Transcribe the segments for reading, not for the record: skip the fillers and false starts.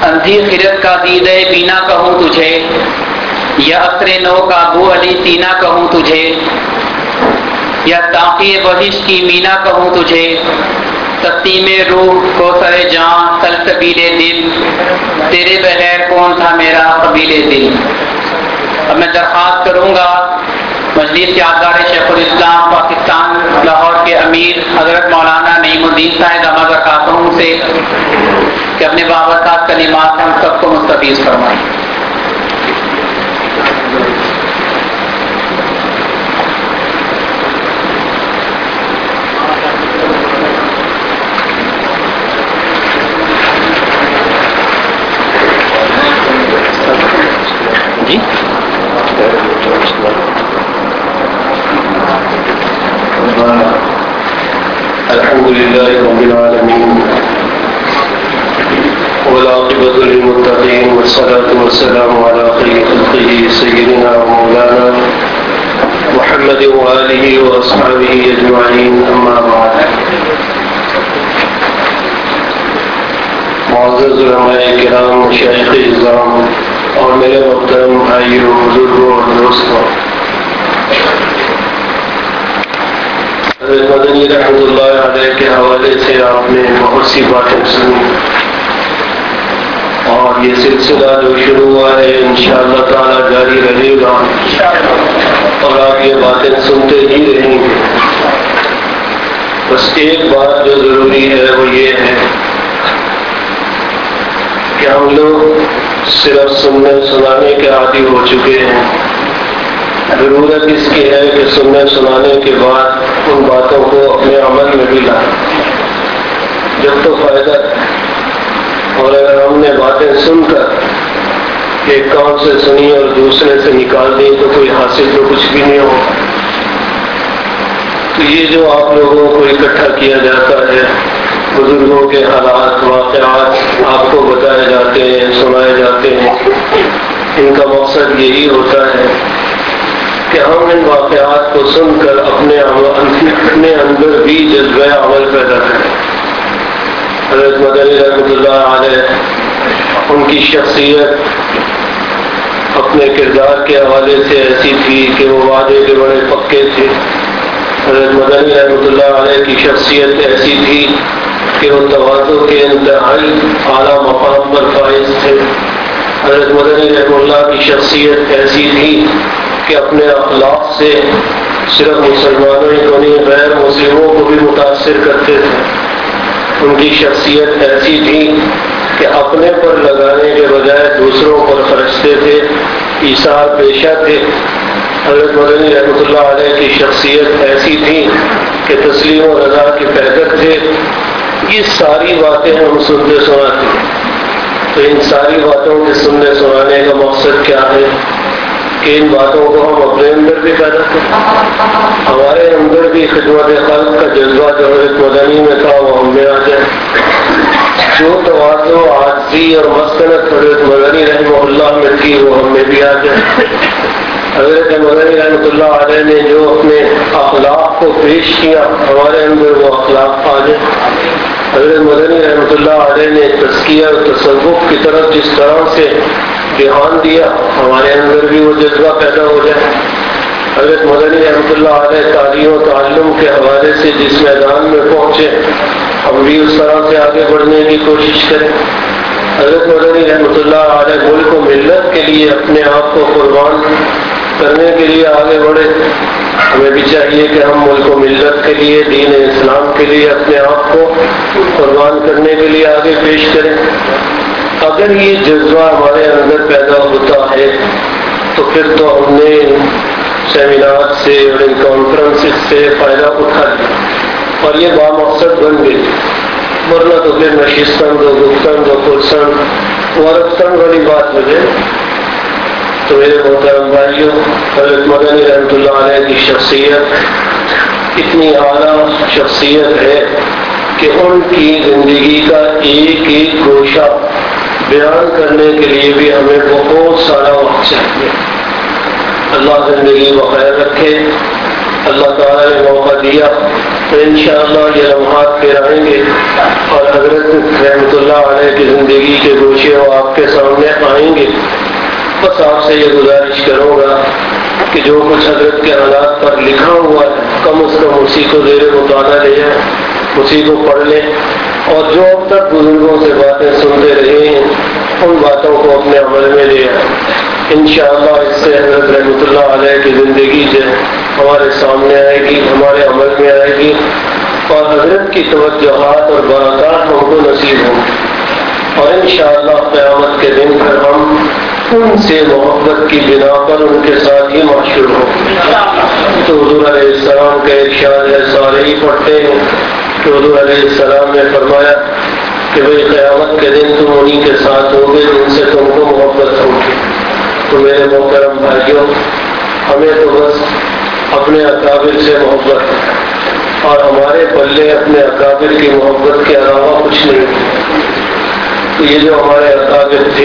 اندھی خرد کا دیدہ بینا کہوں تجھے، یا عصر نو کا ابو علی سینا کہوں تجھے، یا ساقی بہش کی مینا کہوں تجھے، تسلیم روح کو سر جان سلسبیل دل، تیرے بغیر کون تھا میرا قبیل دل۔ اب میں درخواست کروں گا مجلس کے آثار شیخ الاسلام پاکستان لاہور کے امیر حضرت مولانا نعیم الدین صاحب داماد برکاتہم سے کہ اپنے بابرکات کلمات ہم سب کو مستفیض فرمائیں۔ جی الحمد لله رب العالمين والعاقبة للمتقين والصلاة والسلام على خير خلقه سيدنا ومولانا محمد وآله وأصحابه أجمعين، أما بعد۔ معزز علماء کرام، مشائخ اعظام اور میرے محترم بھائیوں، بزرگوں اور دوستوں، حضرت مدنی رحمۃ اللہ علیہ کے حوالے سے آپ نے بہت سی باتیں سنی، اور یہ سلسلہ جو شروع ہوا ہے انشاءاللہ تعالی جاری رہے گا، اور آپ یہ باتیں سنتے ہی رہیں گے۔ بس ایک بات جو ضروری ہے وہ یہ ہے کہ ہم لوگ صرف سننے سنانے کے عادی ہو چکے ہیں۔ ضرورت اس کی ہے کہ سننے سنانے کے بعد ان باتوں کو اپنے عمل میں بھی لائیں، جب تو فائدہ ہے۔ اور اگر ہم نے باتیں سن کر ایک کام سے سنی اور دوسرے سے نکال دی تو کوئی حاصل تو کچھ بھی نہیں ہوگا۔ تو یہ جو آپ لوگوں کو اکٹھا کیا جاتا ہے، بزرگوں کے حالات واقعات آپ کو بتائے جاتے ہیں، سنائے جاتے ہیں، ان کا مقصد یہی ہوتا ہے کہ ہم ان واقعات کو سن کر اپنے اندر بھی جذبہ عمل پیدا کریں۔ حضرت مدنی رحمۃ اللہ علیہ، ان کی شخصیت اپنے کردار کے حوالے سے ایسی تھی کہ وہ وعدے کے بڑے پکے تھے۔ حضرت مدنی رحمۃ اللہ علیہ کی شخصیت ایسی تھی کہ وہ تواضع کے انتہائی اعلیٰ مقام پر فائز تھے۔ حضرت مدنی رحمۃ اللہ کی شخصیت ایسی تھی کہ اپنے اخلاق سے صرف مسلمانوں ہی کو نہیں، غیر مسلموں کو بھی متاثر کرتے تھے۔ ان کی شخصیت ایسی تھی کہ اپنے پر لگانے کے بجائے دوسروں پر خرچتے تھے، ایثار پیشہ تھے۔ حضرت مدنی رحمۃ اللہ علیہ کی شخصیت ایسی تھی کہ تسلیم و رضا کے پیکر تھے۔ یہ ساری باتیں ہم سنتے سناتے ہیں۔ تو ان ساری باتوں کے سننے سنانے کا مقصد کیا ہے کہ ان باتوں کو ہم اپنے اندر بھی پیدا کریں، ہمارے اندر بھی خدمت خلق کا جذبہ جو حضرت مدنی میں تھا وہ ہم میں آ جائے۔ جو تواضع، عاجزی اور مسکنت حضرت مدنی رحمہ اللہ میں تھی وہ ہم میں بھی آ جائے۔ حضرت مدنی رحمۃ اللہ علیہ نے جو اپنے اخلاق کو پیش کیا، ہمارے اندر وہ اخلاق آ جائے۔ حضرت مدنی رحمۃ اللہ علیہ نے تزکیہ اور تصوف کی طرف جس طرح سے دھیان دیا، ہمارے اندر بھی وہ جذبہ پیدا ہو جائے۔ حضرت مدنی رحمۃ اللہ علیہ تعلیم و تعلم کے حوالے سے جس میدان میں پہنچے، ہم بھی اس طرح سے آگے بڑھنے کی کوشش کریں۔ حضرت مدنی رحمۃ اللہ علیہ ملک و ملت کے لیے اپنے آپ کو قربان کرنے کے لیے آگے بڑھے۔ ہمیں بھی چاہیے کہ ہم ملک و ملت کے لیے، دین اسلام کے لیے اپنے آپ کو قربان کرنے کے لیے آگے پیش کریں۔ اگر یہ جذبہ ہمارے اندر پیدا ہوتا ہے تو پھر تو ہم نے سیمینار سے اور ان کانفرنس سے فائدہ اٹھا لیا اور یہ بامقصد بن گئی، ورنہ تو پھر نشستن و گفتن و پرسن ورفتن والی بات ہو جائے۔ تو میرے محترم بھائیوں، حضرت مدنی رحمۃ اللہ علیہ کی شخصیت اتنی اعلیٰ شخصیت ہے کہ ان کی زندگی کا ایک ایک گوشہ بیان کرنے کے لیے بھی ہمیں بہت سارا وقت چاہیے۔ اللہ زندگی بخیر رکھے، اللہ تعالیٰ نے موقع دیا تو انشاءاللہ یہ لمحات پھر آئیں گے اور حضرت رحمۃ اللہ علیہ کی زندگی کے گوشے وہ آپ کے سامنے آئیں گے. بس آپ سے یہ گزارش کروں گا کہ جو کچھ حضرت کے حالات پر لکھا ہوا ہے کم از کم اسی کو زیر مطالعہ لے جائیں, اسی کو پڑھ لیں, اور جو اب تک بزرگوں سے باتیں سنتے رہے ہیں ان باتوں کو اپنے عمل میں لے آئیں. انشاءاللہ اس سے حضرت رحمۃ اللہ علیہ کی زندگی جو ہمارے سامنے آئے گی, ہمارے عمل میں آئے گی, اور حضرت کی توجہات اور برکات ہم کو نصیب ہوں گی. اور انشاءاللہ قیامت کے دن پر ہم ان سے محبت کی بنا پر ان کے ساتھ ہی معشور ہوں. تو حضور علیہ السلام کا ارشاد ہے, سارے ہی پڑھتے ہیں کہ حضور علیہ السلام نے فرمایا کہ بھئی قیامت کے دن تم انہی کے ساتھ ہوگے جن سے تم کو محبت ہوگی. تو میرے محترم بھائیوں, ہمیں تو بس اپنے اکابر سے محبت ہے, اور ہمارے پلے اپنے اکابر کی محبت کے علاوہ کچھ نہیں. تو یہ جو ہمارے اکابر تھے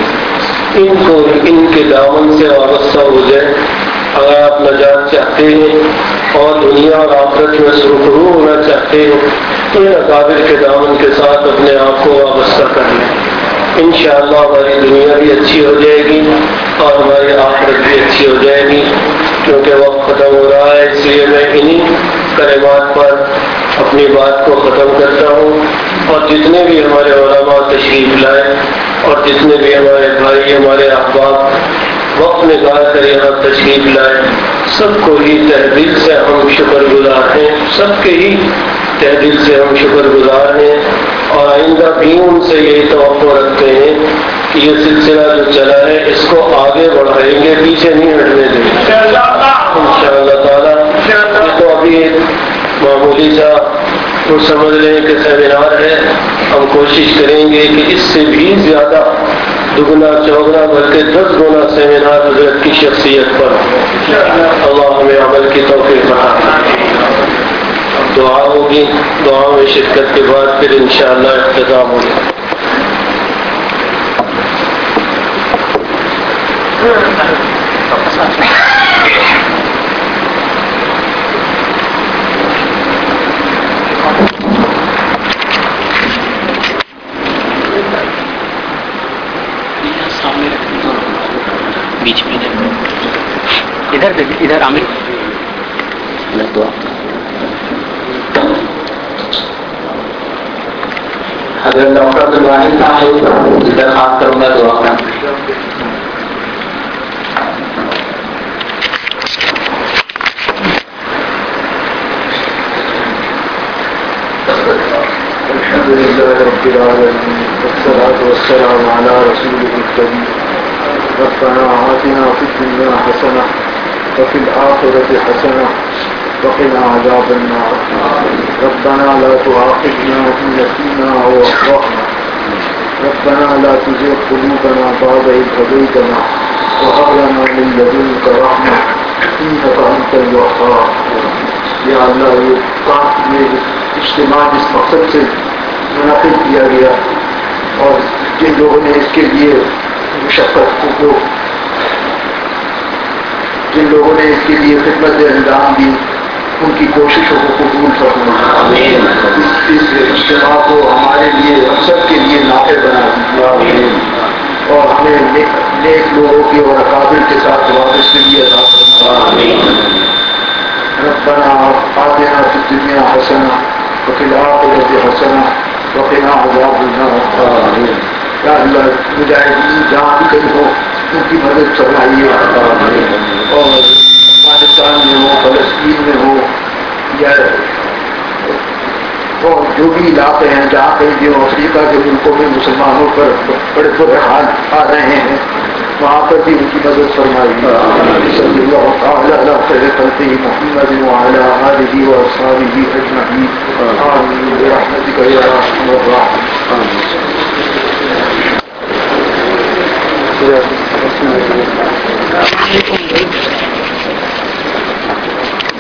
ان کو ان کے دامن سے وابستہ ہو جائے. اگر آپ نجات چاہتے ہیں اور دنیا اور آخرت میں سرخرو ہونا چاہتے ہیں تو ان اکابر کے دامن کے ساتھ اپنے آپ کو وابستہ کر لیں. انشاءاللہ ہماری دنیا بھی اچھی ہو جائے گی اور ہماری آخرت بھی اچھی ہو جائے گی. کیونکہ وقت ختم ہو رہا ہے, اس لیے میں انہی کلمات پر اپنی بات کو ختم کرتا ہوں. اور جتنے بھی ہمارے علماء تشریف لائے اور جتنے بھی ہمارے بھائی ہمارے احباب وقت نکال کر یہاں تشریف لائے, سب کو ہی تہ دل سے ہم شکر گزار ہیں. سب کے ہی تہ دل سے ہم شکر گزار ہیں, اور آئندہ بھی ان سے یہی توقع رکھتے ہیں کہ یہ سلسلہ جو چلا ہے اس کو آگے بڑھائیں گے, پیچھے نہیں ہٹنے دیں گے انشاءاللہ تعالیٰ. یہ تو ابھی ایک معمولی سا تو سمجھ لیں کہ سیمینار ہے, ہم کوشش کریں گے کہ اس سے بھی زیادہ دگنا چوگنا بلکہ 10 گنا سیمینار حضرت کی شخصیت پر. اللہ ہمیں عمل کی توفیق عطا فرمائے. دعا ہوگی, دعا میں شرکت کے بعد پھر انشاءاللہ اختتام ہوگا. بیچ میں ادھر عامر اگر ڈاکٹر عبدالواحد صاحب درخواست کروں گا دعا کرنا. الحمد لله رب العالمين والصلاة والسلام على رسوله الكريم. ربنا آتنا في الدنيا حسنة وفي الآخرة حسنة وقنا عذاب النار. ربنا لا تؤاخذنا إن نسينا أو أخطأنا. ربنا لا تزغ قلوبنا بعد إذ هديتنا وهب لنا من لدنك رحمة إنك أنت الوهاب. یا اللہ, یہ اجتماع جس مقصد سے منعقد کیا گیا اور جن لوگوں نے اس کے لیے مشقت کو, جن لوگوں نے اس کے لیے خدمت انجام دی, ان کی کوششوں کو قبول فرما. اس اجتماع کو ہمارے لیے ہم سب کے لیے نافع بنا دیا اور ہمیں نیک لوگوں کی اور اکابر کے ساتھ وابستگی عطا فرما. ربنا آتنا في الدنيا حسنة وفي الآخرة حسنة وقنا عذاب النار. یا اللہ, مجاہدین جہاں بھی کہیں ہو ان کی مدد فرمائیے, اور افغانستان میں ہو, فلسطین میں ہو, یا اور جو بھی علاقے ہیں جہاں کہیں بھی افریقہ کے ملکوں میں مسلمانوں پر بڑے برے حال آ رہے ہیں, وہاں پر بھی ان کی مدد فرمائیے. صلی اللہ تعالی علی خیر خلقہ محمد وعلی آلہ واصحابہ اجمعین. آمین برحمتک یا ارحم الراحمین.